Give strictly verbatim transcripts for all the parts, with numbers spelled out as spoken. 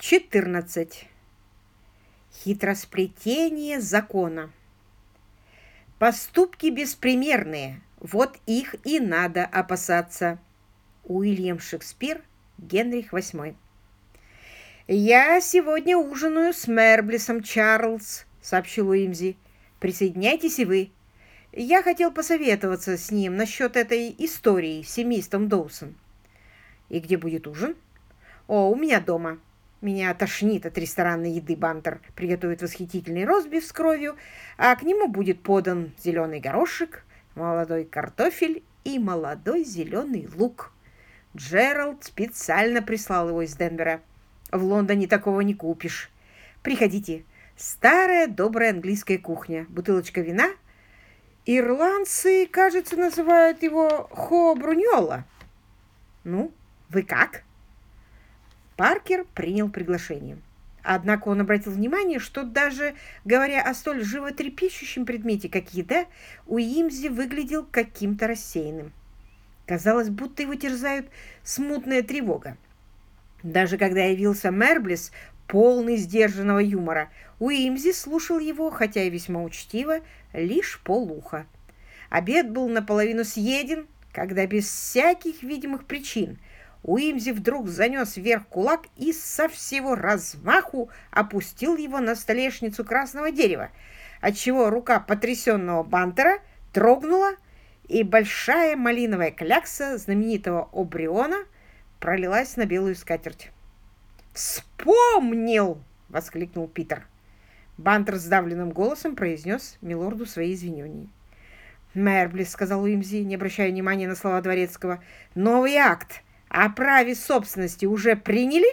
четырнадцать. Хитросплетение закона. Поступки беспримерные, вот их и надо опасаться. Уильям Шекспир, Генрих восьмой. «Я сегодня ужинаю с Мерблисом, Чарльз», — сообщил Уимзи. «Присоединяйтесь и вы. Я хотел посоветоваться с ним насчет этой истории с семейством Доусон». «И где будет ужин?» «О, у меня дома. Меня тошнит от ресторанной еды. Бантер приготовит восхитительный ростбиф с кровью, а к нему будет подан зеленый горошек, молодой картофель и молодой зеленый лук. Джеральд специально прислал его из Денвера. В Лондоне такого не купишь. Приходите. Старая добрая английская кухня. Бутылочка вина. Ирландцы, кажется, называют его хо-бруньола. Ну, вы как?» Паркер принял приглашение. Однако он обратил внимание, что даже говоря о столь животрепещущем предмете, как еда, Уимзи выглядел каким-то рассеянным. Казалось, будто его терзает смутная тревога. Даже когда явился Мерблис, полный сдержанного юмора, Уимзи слушал его, хотя и весьма учтиво, лишь полуха. Обед был наполовину съеден, когда без всяких видимых причин Уимзи вдруг занес вверх кулак и со всего размаху опустил его на столешницу красного дерева, отчего рука потрясенного Бантера дрогнула, и большая малиновая клякса знаменитого Обриона пролилась на белую скатерть. «Вспомнил!» — воскликнул Питер. Бантер сдавленным голосом произнес милорду свои извинения. «Мерблис», — сказал Уимзи, не обращая внимания на слова дворецкого, — «новый акт о праве собственности уже приняли?»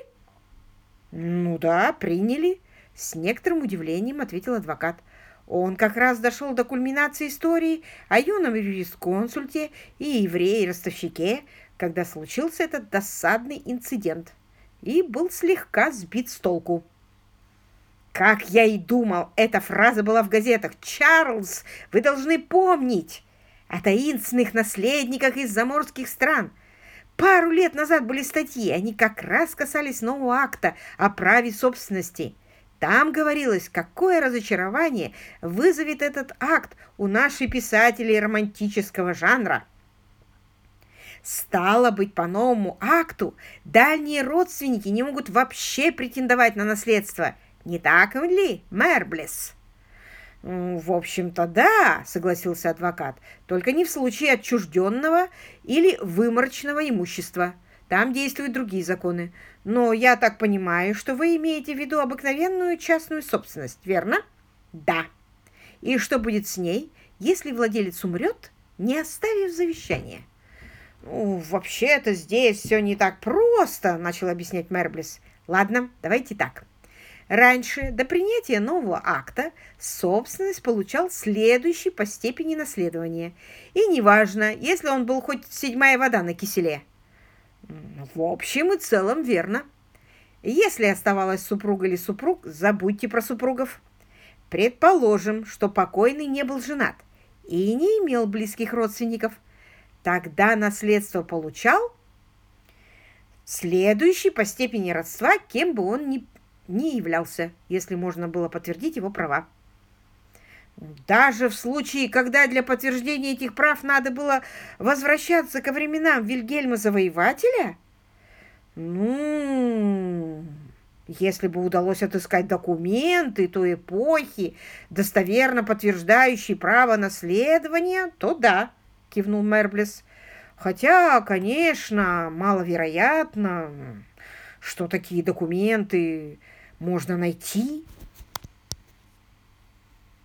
«Ну да, приняли», — с некоторым удивлением ответил адвокат. Он как раз дошел до кульминации истории о юном юрисконсульте и еврее-ростовщике, когда случился этот досадный инцидент, и был слегка сбит с толку. «Как я и думал, эта фраза была в газетах. Чарльз, вы должны помнить о таинственных наследниках из заморских стран. Пару лет назад были статьи, они как раз касались нового акта о праве собственности. Там говорилось, какое разочарование вызовет этот акт у наших писателей романтического жанра. Стало быть, по новому акту дальние родственники не могут вообще претендовать на наследство. Не так ли, Мерблис?» «В общем-то, да», — согласился адвокат, «только не в случае отчужденного или выморочного имущества. Там действуют другие законы. Но я так понимаю, что вы имеете в виду обыкновенную частную собственность, верно?» «Да. И что будет с ней, если владелец умрет, не оставив завещания?» «Ну, вообще-то здесь все не так просто», — начал объяснять Мерблис. «Ладно, давайте так. Раньше, до принятия нового акта, собственность получал следующий по степени наследования. И неважно, если он был хоть седьмая вода на киселе». «В общем и целом верно. Если оставалась супруга или супруг, забудьте про супругов. Предположим, что покойный не был женат и не имел близких родственников. Тогда наследство получал следующий по степени родства, кем бы он ни, ни являлся, если можно было подтвердить его права. Даже в случае, когда для подтверждения этих прав надо было возвращаться ко временам Вильгельма Завоевателя? Ну, если бы удалось отыскать документы той эпохи, достоверно подтверждающие право наследования, то да», — кивнул Мерблис. «Хотя, конечно, маловероятно, что такие документы можно найти».